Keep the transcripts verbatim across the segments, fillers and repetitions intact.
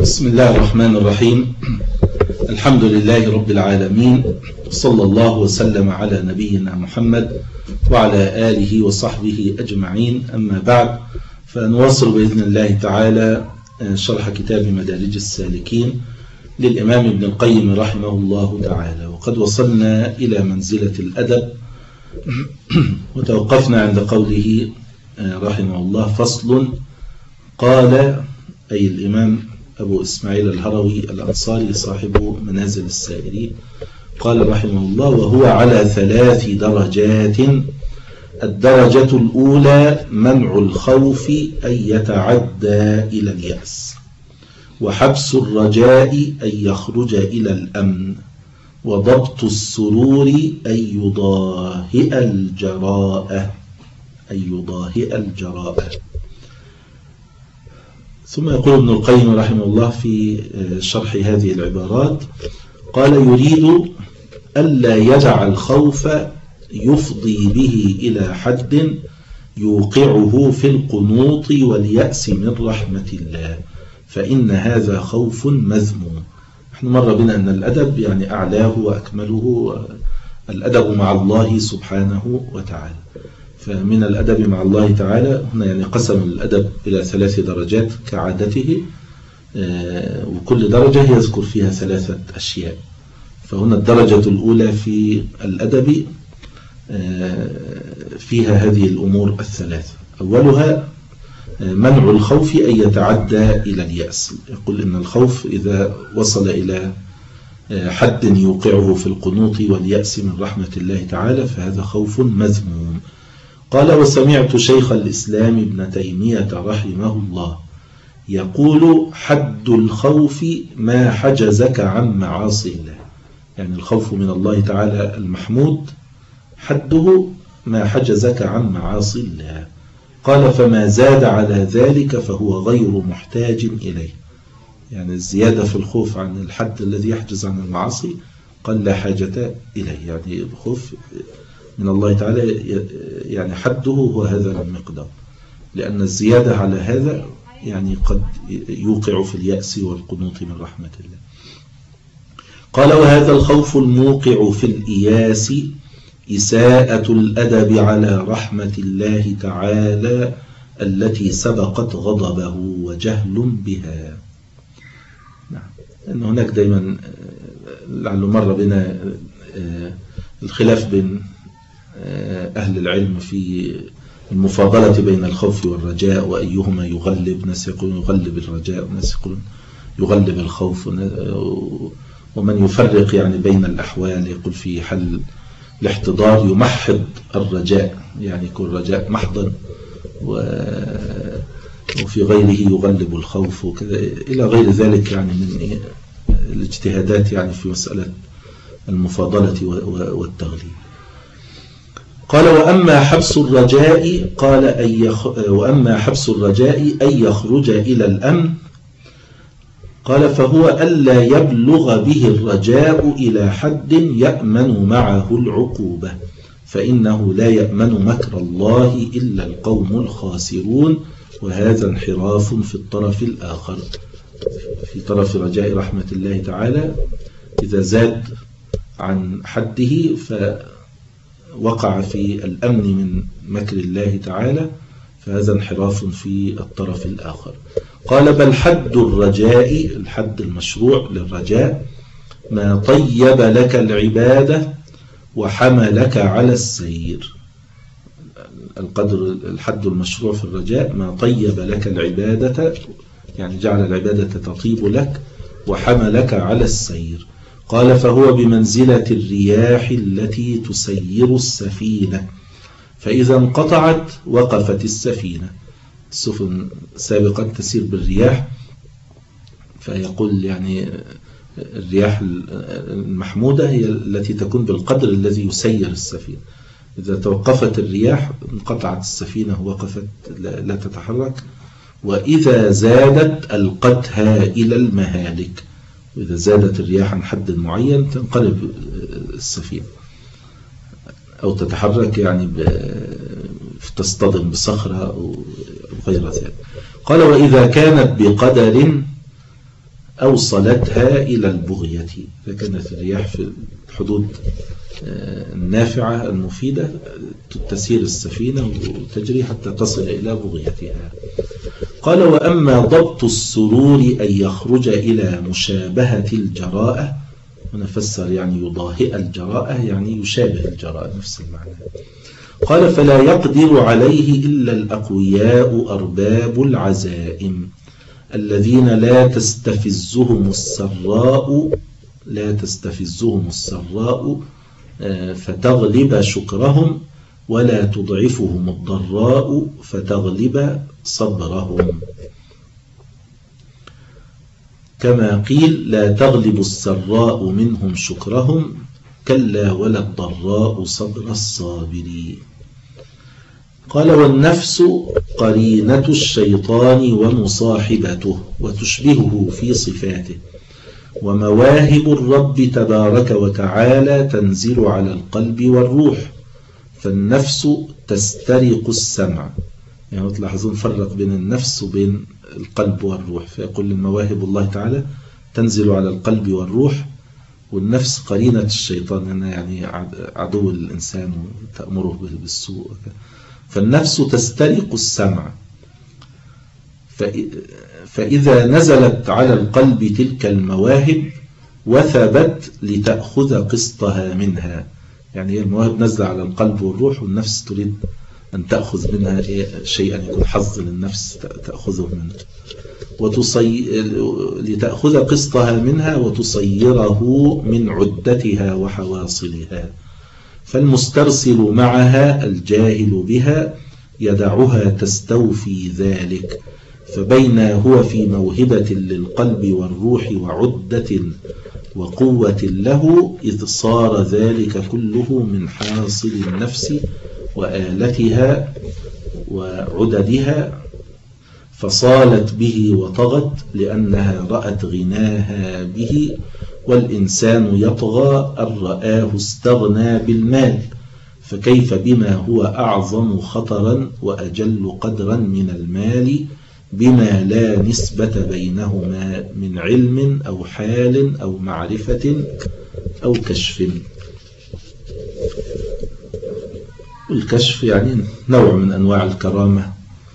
بسم الله الرحمن الرحيم. الحمد لله رب العالمين، صلى الله وسلم على نبينا محمد وعلى آله وصحبه أجمعين. أما بعد، فنواصل بإذن الله تعالى شرح كتاب مدارج السالكين للإمام ابن القيم رحمه الله تعالى، وقد وصلنا إلى منزلة الأدب وتوقفنا عند قوله رحمه الله: فصل. قال أي الإمام أبو إسماعيل الهروي الأنصاري صاحب منازل السائرين، قال رحمه الله: وهو على ثلاث درجات. الدرجة الأولى منع الخوف أن يتعدى إلى اليأس، وحبس الرجاء أن يخرج إلى الأمن، وضبط السرور أن يضاهئ الجراءة أن يضاهئ الجراءة. ثم يقول ابن القيم رحمه الله في شرح هذه العبارات: قال: يريد ألا يدع الخوف يفضي به إلى حد يوقعه في القنوط واليأس من رحمة الله، فإن هذا خوف مذموم. نحن مر بنا أن الأدب يعني أعلاه وأكمله الأدب مع الله سبحانه وتعالى. فمن الأدب مع الله تعالى هنا يعني قسم الأدب إلى ثلاث درجات كعادته، وكل درجة يذكر فيها ثلاثة أشياء. فهنا الدرجة الأولى في الأدب فيها هذه الأمور الثلاثة. أولها منع الخوف أن يتعدى إلى اليأس. يقول إن الخوف إذا وصل إلى حد يوقعه في القنوط واليأس من رحمة الله تعالى فهذا خوف مذموم. قال: وسمعت شيخ الإسلام ابن تيمية رحمه الله يقول: حد الخوف ما حجزك عن معاصي الله. يعني الخوف من الله تعالى المحمود حده ما حجزك عن معاصي الله. قال: فما زاد على ذلك فهو غير محتاج إليه. يعني الزيادة في الخوف عن الحد الذي يحجز عن المعاصي قال لا حاجة إليه. يعني الخوف من الله تعالى يعني حده هو هذا المقدار، لأن الزيادة على هذا يعني قد يوقع في اليأس والقنوط من رحمة الله. قال: وهذا الخوف الموقع في الإياس إساءة الأدب على رحمة الله تعالى التي سبقت غضبه وجهل بها. نعم، أن هناك دائما لعله مر بنا الخلاف بين أهل العلم في المفاضلة بين الخوف والرجاء، وأيهما يغلب. ناس يقولون يغلب الرجاء، وناس يقولون يغلب الخوف، ومن يفرق يعني بين الأحوال يقول في حل الاحتضار يمحض الرجاء، يعني يكون الرجاء محضا، وفي غيره يغلب الخوف وكذا إلى غير ذلك، يعني من الاجتهادات يعني في مسألة المفاضلة والتغليب. قال: وأما حبس الرجاء قال أن يخ... وأما حبس الرجاء أن يخرج إلى الأمن، قال: فهو ألا يبلغ به الرجاء إلى حد يأمن معه العقوبة، فإنه لا يأمن مكر الله إلا القوم الخاسرون، وهذا انحراف في الطرف الآخر، في طرف رجاء رحمة الله تعالى. إذا زاد عن حده فوقع في الأمن من مكر الله تعالى، فهذا انحراف في الطرف الآخر. قال: بل حد الرجاء، الحد المشروع للرجاء، ما طيب لك العبادة وحملك على السير. القدر الحد المشروع في الرجاء ما طيب لك العبادة، يعني جعل العبادة تطيب لك وحملك على السير. قال: فهو بمنزلة الرياح التي تسير السفينة، فإذا انقطعت وقفت السفينة. السفن سابقا تسير بالرياح، فيقول يعني الرياح المحمودة هي التي تكون بالقدر الذي يسير السفينة. إذا توقفت الرياح انقطعت السفينة ووقفت لا تتحرك، وإذا زادت ألقتها إلى المهالك. وإذا زادت الرياح عن حد معين تنقلب السفينة أو تتحرك، يعني تصطدم بصخرة أو غير ذلك. قال: وإذا كانت بقدر أوصلتها إلى البغية. فكانت الرياح في الحدود النافعة المفيدة تسير السفينة وتجري حتى تصل إلى بغيتها. قال: وأما ضبط السرور أن يخرج إلى مشابهة الجراءة، ونفسر يعني يضاهئ الجراءة يعني يشابه الجراءة، نفس المعنى. قال: فلا يقدر عليه إلا الأقوياء أرباب العزائم الذين لا تستفزهم السراء لا تستفزهم السراء فتغلب شكرهم، ولا تضعفهم الضراء فتغلب صبرهم. كما قيل: لا تغلب السراء منهم شكرهم، كلا ولا الضراء صبر الصابرين. قال: والنفس قرينة الشيطان ومصاحبته، وتشبهه في صفاته، ومواهب الرب تبارك وتعالى تنزل على القلب والروح، فالنفس تسترق السمع. يعني تلاحظون فرق بين النفس وبين القلب والروح، فيقول المواهب الله تعالى تنزل على القلب والروح، والنفس قرينة الشيطان يعني عدو الإنسان وتأمره بالسوء. فالنفس تسترق السمع، فإذا نزلت على القلب تلك المواهب وثبت لتأخذ قسطها منها. يعني هي المواهب نزل على القلب والروح، والنفس تريد أن تأخذ منها شيئا يكون حظ للنفس تأخذه منه، وتصي... لتأخذ قسطها منها وتصيره من عدتها وحواصلها. فالمسترسل معها الجاهل بها يدعها تستوفي ذلك، فبين هو في موهبة للقلب والروح وعدة وقوة له، إذ صار ذلك كله من حاصل النفس وآلتها وعددها، فصالت به وطغت لأنها رأت غناها به. والإنسان يطغى أن رآه استغنى بالمال، فكيف بما هو أعظم خطرا وأجل قدرا من المال، بما لا نسبة بينهما من علم أو حال أو معرفة أو كشف. الكشف يعني نوع من أنواع الكرامة،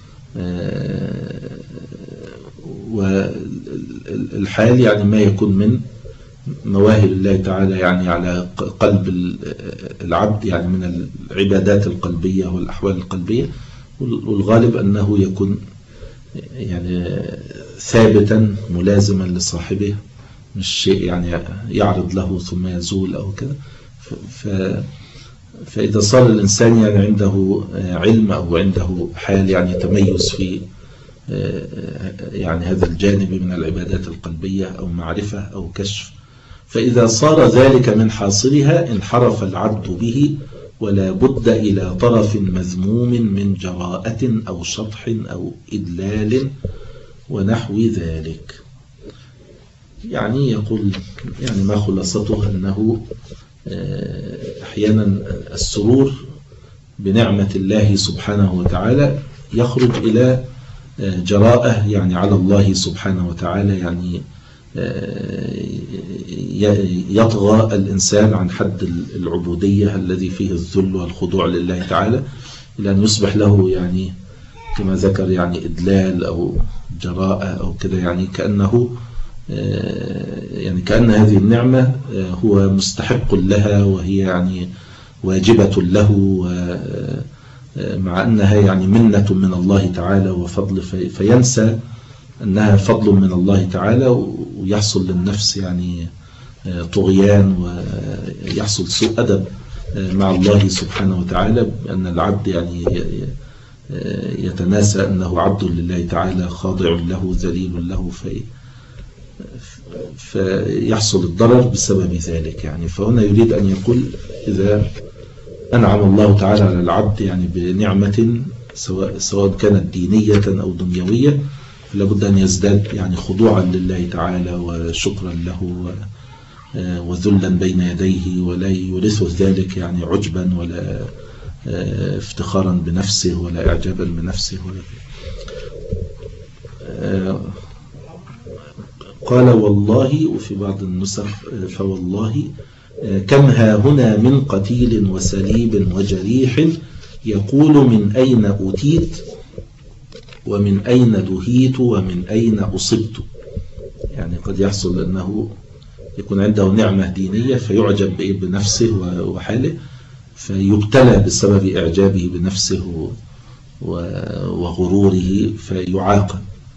والحال يعني ما يكون من مواهب الله تعالى يعني على قلب العبد، يعني من العبادات القلبية والأحوال القلبية، والغالب أنه يكون يعني ثابتا ملازما لصاحبه، مش شيء يعني يعرض له ثم يزول أو كذا. فإذا صار الإنسان يعني عنده علم أو عنده حال يعني تميز في يعني هذا الجانب من العبادات القلبية أو معرفة أو كشف، فإذا صار ذلك من حاصلها انحرف العبد به، ولا بد إلى طرف مذموم من جراءة أو شطح أو إدلال ونحو ذلك. يعني يقول يعني ما خلاصته أنه أحيانا السرور بنعمة الله سبحانه وتعالى يخرج إلى جراءة يعني على الله سبحانه وتعالى، يعني يطغى الإنسان عن حد العبودية الذي فيه الذل والخضوع لله تعالى، إلى أن يصبح له يعني كما ذكر يعني إدلال أو جراءة أو كذا، يعني كأنه يعني كأن هذه النعمة هو مستحق لها وهي يعني واجبة له، مع أنها يعني منة من الله تعالى وفضل، فينسى أنها فضل من الله تعالى، ويحصل للنفس يعني طغيان ويحصل سوء أدب مع الله سبحانه وتعالى، بأن العبد يعني يتناسى أنه عبد لله تعالى خاضع له ذليل له، في فيحصل الضرر بسبب ذلك. يعني فهنا يريد أن يقول إذا أنعم الله تعالى على العبد يعني بنعمة سواء سواء كانت دينية أو دنيوية، لابد أن يزداد يعني خضوعا لله تعالى وشكرا له وذلا بين يديه، ولا يورثه ذلك يعني عجبا ولا افتخارا بنفسه ولا إعجابا بنفسه ولا. قال والله، وفي بعض النسخ فوالله كم ها هنا من قتيل وسليب وجريح يقول من أين أتيت ومن أين دهيت ومن أين أصبت. يعني قد يحصل أنه يكون عنده نعمة دينية فيعجب بنفسه وحاله، فيبتلى بسبب إعجابه بنفسه وغروره فيعاقب،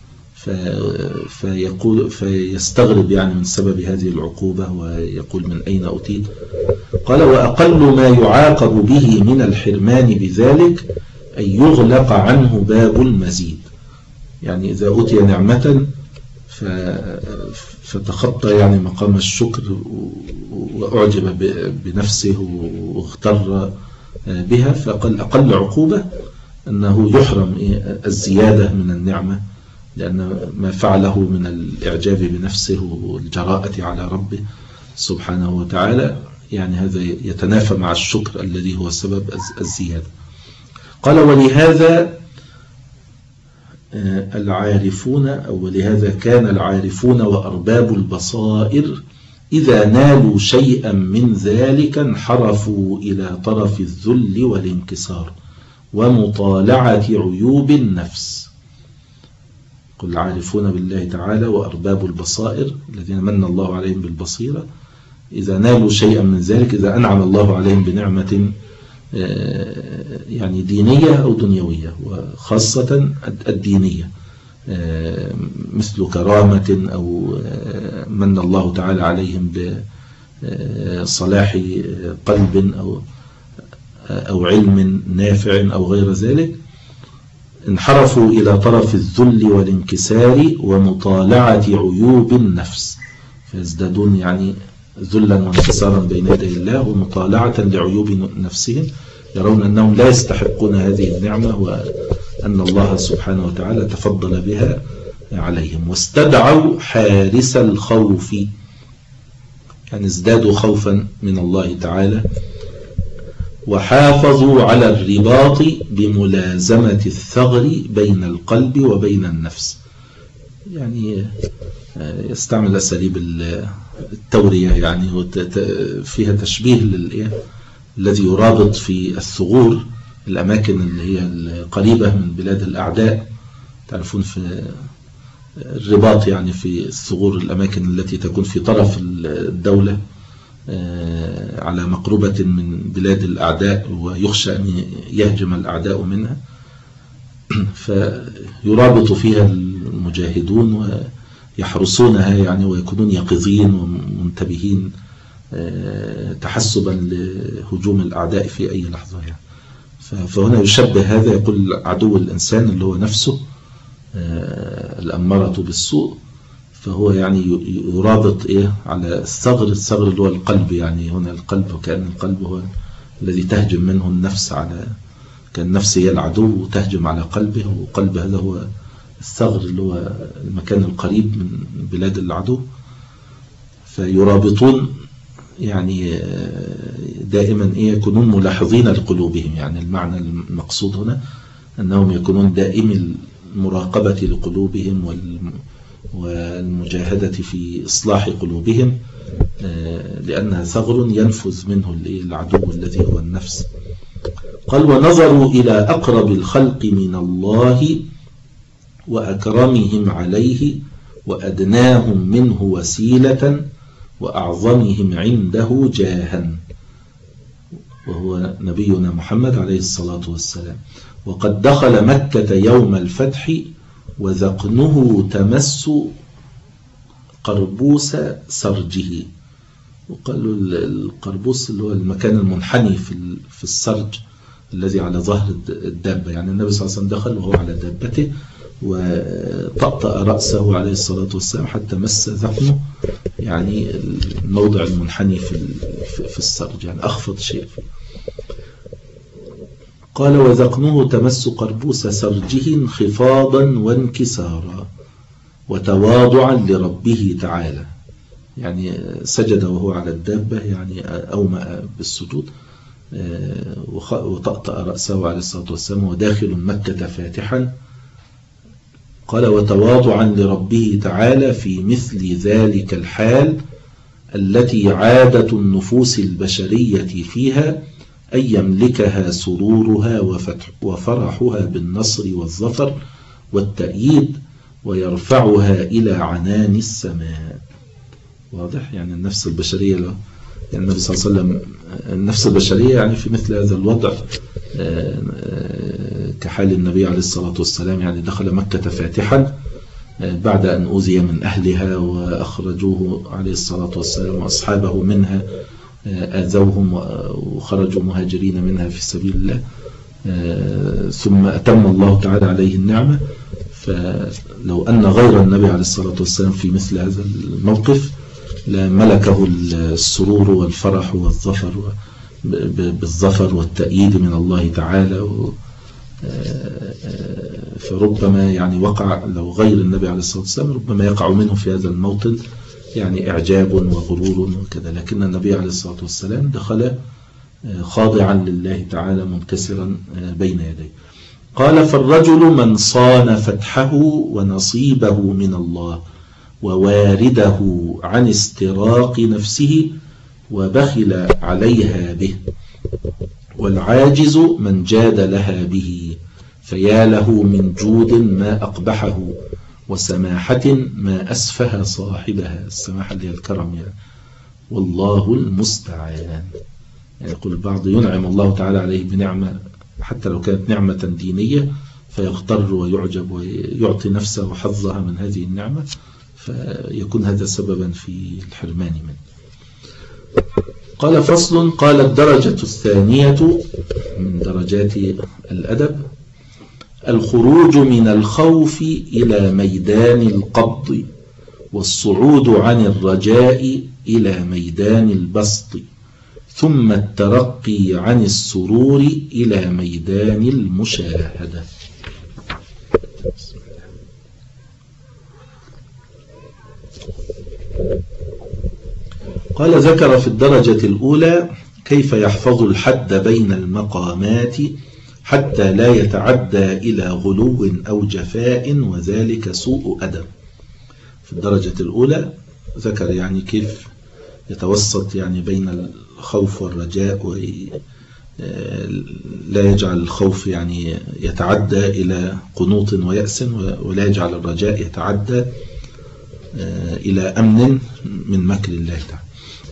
فيقول فيستغرب يعني من سبب هذه العقوبة ويقول من أين أتيت. قال وأقل ما يعاقب به من الحرمان بذلك أن يغلق عنه باب المزيد. يعني إذا أوتي نعمة فتخطى يعني مقام الشكر وأعجب بنفسه واغتر بها، فقال أقل عقوبة أنه يحرم الزيادة من النعمة، لأن ما فعله من الإعجاب بنفسه والجراءة على ربه سبحانه وتعالى يعني هذا يتنافى مع الشكر الذي هو سبب الزيادة. قال ولهذا العارفون أو ولهذا كان العارفون وأرباب البصائر إذا نالوا شيئا من ذلك انحرفوا إلى طرف الذل والانكسار ومطالعة عيوب النفس. قل العارفون بالله تعالى وأرباب البصائر الذين من الله عليهم بالبصيرة إذا نالوا شيئا من ذلك، إذا أنعم الله عليهم بنعمة يعني دينية أو دنيوية، وخاصة الدينية مثل كرامة أو من الله تعالى عليهم بصلاح قلب أو أو علم نافع أو غير ذلك، انحرفوا إلى طرف الذل والانكسار ومطالعة عيوب النفس، فيزدادون يعني ذلا وانكسارا بين يدي الله ومطالعة لعيوب نفسهم، يرون أنهم لا يستحقون هذه النعمة وأن الله سبحانه وتعالى تفضل بها عليهم، واستدعوا حارس الخوف، يعني ازدادوا خوفا من الله تعالى، وحافظوا على الرباط بملازمة الثغر بين القلب وبين النفس. يعني يستعمل أساليب التورية، يعني فيها تشبيه للإيه الذي يرابط في الثغور الأماكن اللي هي القريبة من بلاد الأعداء، تعرفون في الرباط يعني في الثغور الأماكن التي تكون في طرف الدولة على مقربة من بلاد الأعداء ويخشى أن يهجم الأعداء منها، فيرابط فيها المجاهدون ويحرسونها يعني ويكونون يقظين ومنتبهين تحسبا لهجوم الأعداء في أي لحظة يعني. فهنا يشبه هذا، يقول عدو الإنسان اللي هو نفسه الأمارة بالسوء، فهو يعني يرابط إيه على الثغر، الثغر اللي هو القلب، يعني هنا القلب وكأن القلب هو الذي تهجم منه النفس، على كان النفس هي العدو وتهجم على قلبه، وقلب هذا هو الثغر اللي هو المكان القريب من بلاد العدو، فيرابطون يعني دائما إيه يكونون ملاحظين لقلوبهم. يعني المعنى المقصود هنا أنهم يكونون دائم المراقبة لقلوبهم والمجاهدة في إصلاح قلوبهم، لأنها ثغر ينفذ منه العدو الذي هو النفس. قال ونظروا إلى أقرب الخلق من الله وأكرمهم عليه وأدناهم منه وسيلة وأعظمهم عنده جاها، وهو نبينا محمد عليه الصلاة والسلام، وقد دخل مكة يوم الفتح وذقنه تمس قربوس سرجه. وقالوا القربوس اللي هو المكان المنحني في السرج الذي على ظهر الدابة، يعني النبي صلى الله عليه وسلم دخل وهو على دابته وطأطأ رأسه عليه الصلاة والسلام حتى مس ذقنه، يعني الموضع المنحني في السرج، يعني أخفض شيء. قال وذقنه تمس قربوس سرجه انخفاضا وانكسارا وتواضعا لربه تعالى، يعني سجد وهو على الدابة، يعني أومأ بالسجود وطأطأ رأسه عليه الصلاة والسلام وداخل مكة فاتحا قال وتواضعا لربه تعالى في مثل ذلك الحال التي عادة النفوس البشرية فيها أن يملكها سرورها وفتح وفرحها بالنصر والظفر والتأييد ويرفعها إلى عنان السماء. واضح؟ يعني النفس البشرية له يعني النبي صلى الله عليه وسلم النفس البشرية يعني في مثل هذا الوضع كحال النبي عليه الصلاة والسلام، يعني دخل مكة فاتحا بعد أن أوذي من أهلها وأخرجوه عليه الصلاة والسلام وأصحابه منها، آذوهم وخرجوا مهاجرين منها في سبيل الله، ثم أتم الله تعالى عليه النعمة. فلو أن غير النبي عليه الصلاة والسلام في مثل هذا الموقف لملكه السرور والفرح والظفر بالظفر والتأييد من الله تعالى. فربما يعني وقع لو غير النبي عليه الصلاة والسلام ربما يقع منه في هذا الموطن يعني إعجاب وغرور وكذا، لكن النبي عليه الصلاة والسلام دخل خاضعا لله تعالى منكسرا بين يديه. قال فالرجل من صان فتحه ونصيبه من الله ووارده عن استراق نفسه وبخل عليها به، والعاجز من جاد لها به، فيا له من جود ما أقبحه وسماحة ما أسفه صاحبها. السماحة اللي هي الكرم يعني. والله المستعان. يعني يقول البعض ينعم الله تعالى عليه بنعمة حتى لو كانت نعمة دينية فيغتر ويعجب ويعطي نفسه حظها من هذه النعمة، فيكون هذا سببا في الحرمان منه. قال فصل. قال الدرجة الثانية من درجات الأدب الخروج من الخوف إلى ميدان القبض، والصعود عن الرجاء إلى ميدان البسط، ثم الترقي عن السرور إلى ميدان المشاهدة. قال ذكر في الدرجة الأولى كيف يحفظ الحد بين المقامات حتى لا يتعدى إلى غلو أو جفاء وذلك سوء أدب. في الدرجة الأولى ذكر يعني كيف يتوسط يعني بين الخوف والرجاء، ولا يجعل الخوف يعني يتعدى إلى قنوط ويأس، ولا يجعل الرجاء يتعدى إلى أمن من مكر الله تعالى.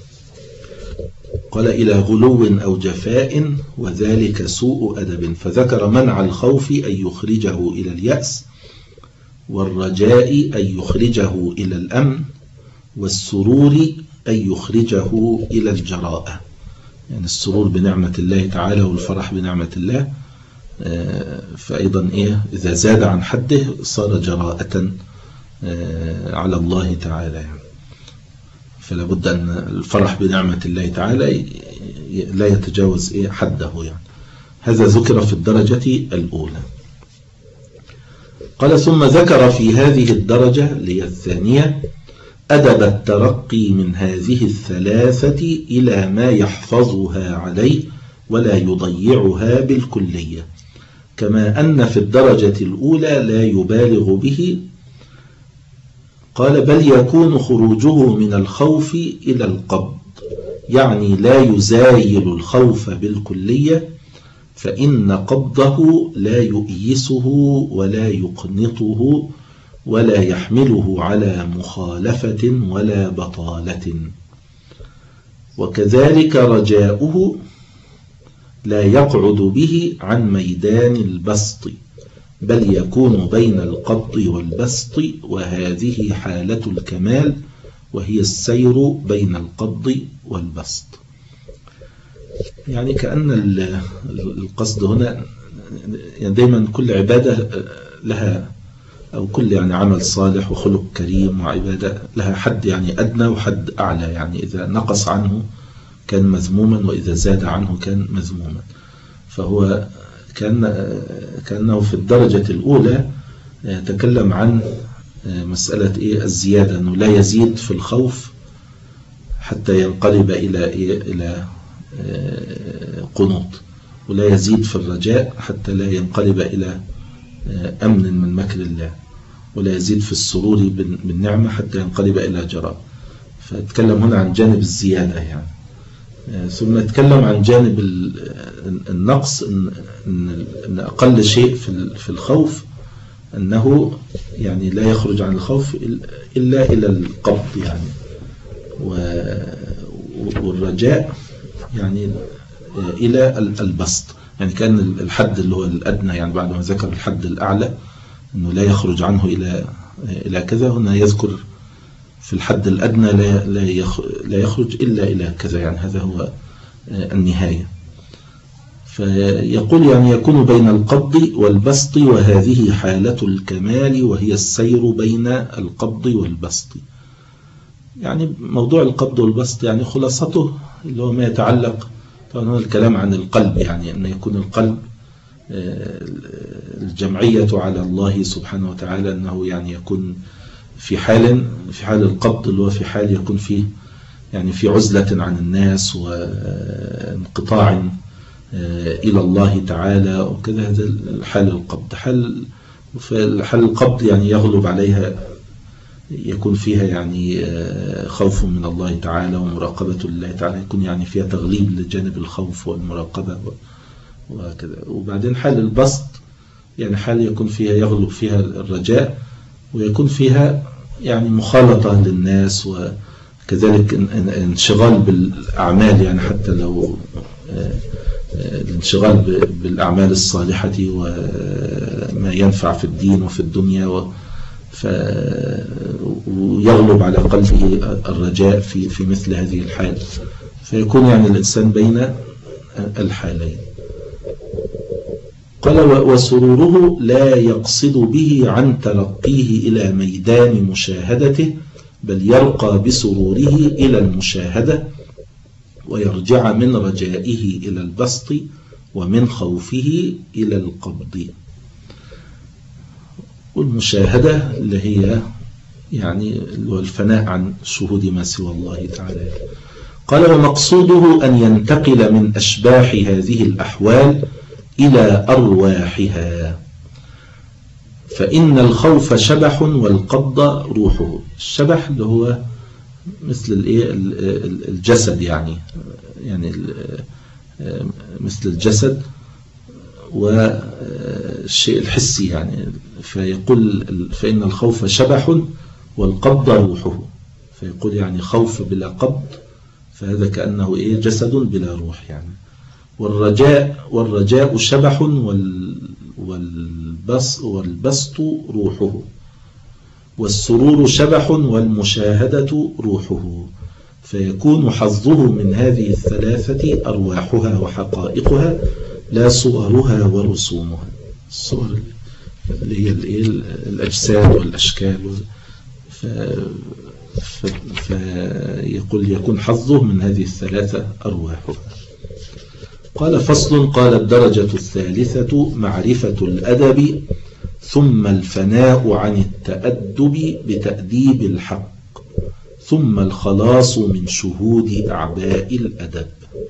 قال إلى غلو أو جفاء وذلك سوء أدب، فذكر منع الخوف أن يخرجه إلى اليأس، والرجاء أن يخرجه إلى الأمن، والسرور أن يخرجه إلى الجراءة. يعني السرور بنعمة الله تعالى والفرح بنعمة الله، فأيضا إيه إذا زاد عن حده صار جراءة على الله تعالى يعني. فلا بد أن الفرح بنعمة الله تعالى لا يتجاوز إيه حده يعني. هذا ذكر في الدرجة الأولى. قال ثم ذكر في هذه الدرجة اللي هي الثانية أدب الترقي من هذه الثلاثة إلى ما يحفظها عليه ولا يضيعها بالكلية، كما أن في الدرجة الأولى لا يبالغ به. قال بل يكون خروجه من الخوف إلى القبض، يعني لا يزايل الخوف بالكلية، فإن قبضه لا يؤيسه ولا يقنطه ولا يحمله على مخالفة ولا بطالة. وكذلك رجاؤه لا يقعد به عن ميدان البسط، بل يكون بين القبض والبسط، وهذه حالة الكمال وهي السير بين القبض والبسط. يعني كأن القصد هنا يعني دايما كل عبادة لها أو كل يعني عمل صالح وخلق كريم وعبادة لها حد يعني أدنى وحد أعلى، يعني إذا نقص عنه كان مذموما وإذا زاد عنه كان مذموما. فهو كان كأنه في الدرجة الأولى تكلم عن مسألة إيه الزيادة، أنه لا يزيد في الخوف حتى ينقلب إلى إيه إلى قنوط، ولا يزيد في الرجاء حتى لا ينقلب إلى أمن من مكر الله. ولا يزيد في السرور بالنعمة حتى ينقلب إلى جراء. فاتكلم هنا عن جانب الزيادة يعني. ثم اتكلم عن جانب النقص، إن أقل شيء في الخوف أنه يعني لا يخرج عن الخوف إلا إلى القبض يعني، والرجاء يعني إلى البسط. يعني كان الحد اللي هو الأدنى يعني بعد ما ذكر الحد الأعلى أنه لا يخرج عنه إلى إلى كذا، هنا يذكر في الحد الأدنى لا لا يخرج إلا إلى كذا، يعني هذا هو النهاية. فيقول يعني يكون بين القبض والبسط، وهذه حالة الكمال وهي السير بين القبض والبسط. يعني موضوع القبض والبسط يعني خلاصته اللي هو ما يتعلق طبعا هو الكلام عن القلب، يعني أن يكون القلب الجمعية على الله سبحانه وتعالى، أنه يعني يكون في حال في حال القبض اللي هو في حال يكون فيه يعني في عزلة عن الناس وانقطاع إلى الله تعالى وكذا. هذا حال القبض. حال حال القبض يعني يغلب عليها، يكون فيها يعني خوف من الله تعالى ومراقبة الله تعالى، يكون يعني فيها تغليب لجانب الخوف والمراقبة وكذا. وبعدين حال البسط يعني حال يكون فيها يغلب فيها الرجاء، ويكون فيها يعني مخالطة للناس، وكذلك انشغال بالأعمال، يعني حتى لو الانشغال بالأعمال الصالحة وما ينفع في الدين وفي الدنيا، ويغلب على قلبه الرجاء في في مثل هذه الحال. فيكون يعني الإنسان بين الحالين. قال وسروره لا يقصد به عن ترقيه إلى ميدان مشاهدته، بل يرقى بسروره إلى المشاهدة، ويرجع من رجائه إلى البسط، ومن خوفه إلى القبض. والمشاهدة اللي هي يعني الفناء عن شهود ما سوى الله تعالى. قال ومقصوده أن ينتقل من أشباح هذه الأحوال إلى أرواحها، فإن الخوف شبح والقبض روحه. الشبح اللي هو مثل الجسد، يعني يعني مثل الجسد والشيء الحسي يعني. فيقول فإن الخوف شبح والقبض روحه، فيقول يعني خوف بلا قبض، فهذا كأنه إيه جسد بلا روح يعني. والرجاء والرجاء شبح والبسط روحه، والسرور شبح والمشاهدة روحه. فيكون حظه من هذه الثلاثة أرواحها وحقائقها، لا صورها ورسومها. الصور اللي هي الأجساد والأشكال. فيقول يكون حظه من هذه الثلاثة أرواحها. قال فصل. قال الدرجة الثالثة معرفة الأدب، ثم الفناء عن التأدب بتأديب الحق، ثم الخلاص من شهود أعباء الأدب.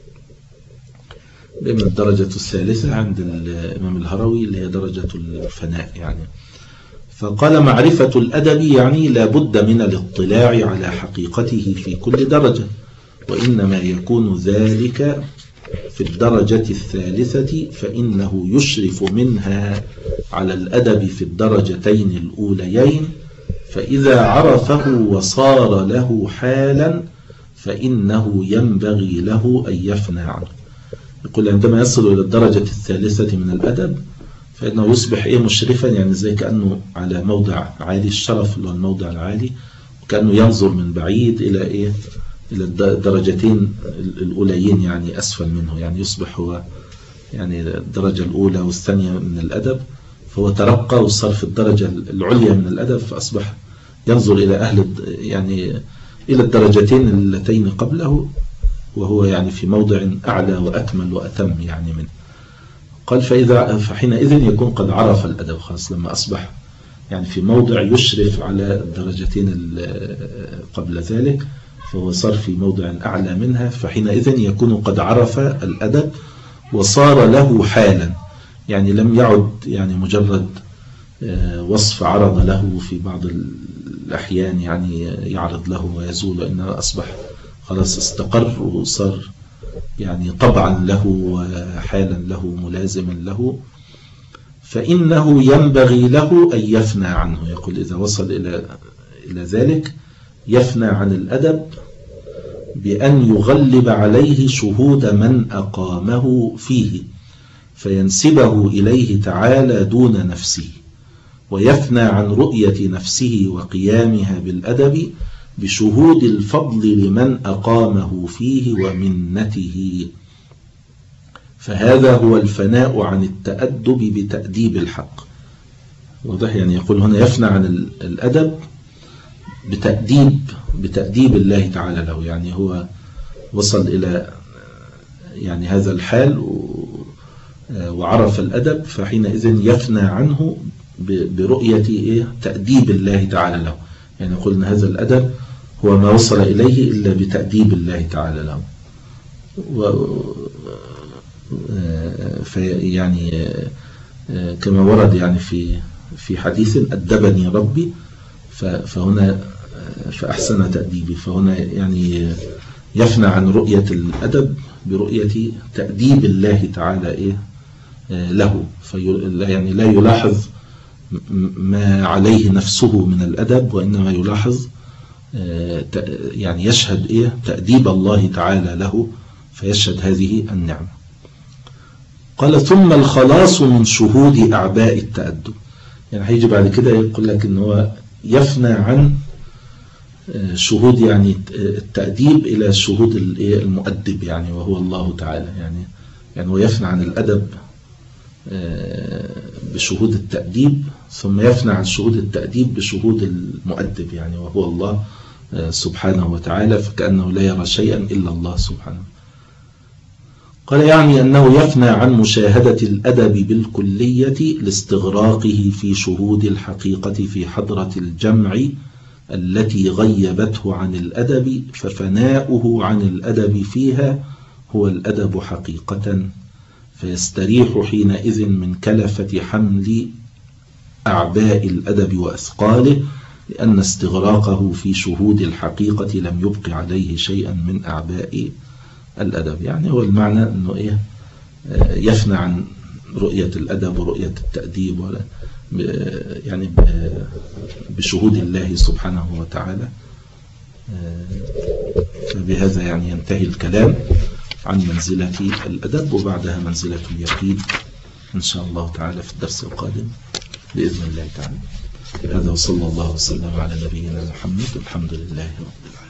من الدرجة الثالثة عند الإمام الهروي اللي هي درجة الفناء يعني. فقال معرفة الأدب يعني لا بد من الاطلاع على حقيقته في كل درجة، وإنما يكون ذلك في الدرجة الثالثة، فإنه يشرف منها على الأدب في الدرجتين الأوليين، فإذا عرفه وصار له حالا فإنه ينبغي له أن يفنى عنه. يقول عندما يصل إلى الدرجة الثالثة من الأدب فإنه يصبح إيه مشرفا، يعني زي كأنه على موضع عالي، الشرف اللي هو الموضع العالي، وكأنه ينظر من بعيد إلى إيه إلى الدرجتين الأوليين يعني أسفل منه، يعني يصبح هو يعني الدرجة الأولى والثانية من الأدب، فهو ترقى وصار في الدرجة العليا من الأدب، فأصبح ينظر إلى أهل يعني إلى الدرجتين اللتين قبله، وهو يعني في موضع أعلى وأكمل وأتم يعني منه. قال فإذا فحينئذ يكون قد عرف الأدب خاص، لما أصبح يعني في موضع يشرف على الدرجتين قبل ذلك، فهو صار في موضع أعلى منها، فحينئذ يكون قد عرف الأدب وصار له حالا، يعني لم يعد يعني مجرد وصف عرض له في بعض الأحيان يعني يعرض له ويزول، إنه أصبح خلاص استقر وصار يعني طبعا له وحالا له ملازما له، فإنه ينبغي له أن يفنى عنه. يقول إذا وصل إلى إلى ذلك يفنى عن الأدب بأن يغلب عليه شهود من أقامه فيه فينسبه إليه تعالى دون نفسه، ويفنى عن رؤية نفسه وقيامها بالأدب بشهود الفضل لمن أقامه فيه ومنته. فهذا هو الفناء عن التأدب بتأديب الحق. واضح؟ يعني يقول هنا يفنى عن الأدب بتأديب بتأديب الله تعالى له، يعني هو وصل إلى يعني هذا الحال وعرف الأدب، فحينئذ يفنى عنه برؤية إيه؟ تأديب الله تعالى له. يعني يقول أن هذا الأدب هو ما وصل إليه إلا بتأديب الله تعالى له. يعني كما ورد يعني في في حديث أدبني ربي فهنا فأحسن تأديبي، فهنا يعني يفنى عن رؤية الأدب برؤية تأديب الله تعالى إيه له، يعني لا يلاحظ ما عليه نفسه من الأدب، وإنما يلاحظ يعني يشهد إيه تأديب الله تعالى له، فيشهد هذه النعمة. قال ثم الخلاص من شهود أعباء التأدب. يعني هيجي بعد كده يقول لك إن هو يفنى عن شهود يعني التأديب إلى شهود المؤدب، يعني وهو الله تعالى. يعني يعني هو يفنى عن الأدب بشهود التأديب، ثم يفنى عن شهود التأديب بشهود المؤدب، يعني وهو الله سبحانه وتعالى، فكأنه لا يرى شيئا إلا الله سبحانه. قال يعني أنه يفنى عن مشاهدة الأدب بالكلية لاستغراقه في شهود الحقيقة في حضرة الجمع التي غيبته عن الأدب، ففناؤه عن الأدب فيها هو الأدب حقيقة، فيستريح حينئذ من كلفة حمل أعباء الأدب وأثقاله، لأن استغراقه في شهود الحقيقة لم يبق عليه شيئا من أعباء الأدب. يعني هو المعنى أنه إيه يفنى عن رؤية الأدب ورؤية التأديب ولا يعني بشهود الله سبحانه وتعالى. فبهذا يعني ينتهي الكلام عن منزلة الأدب، وبعدها منزلة اليقين إن شاء الله تعالى في الدرس القادم بإذن الله تعالى. هذا وصلى الله وسلم على نبينا محمد، الحمد لله رب العالمين.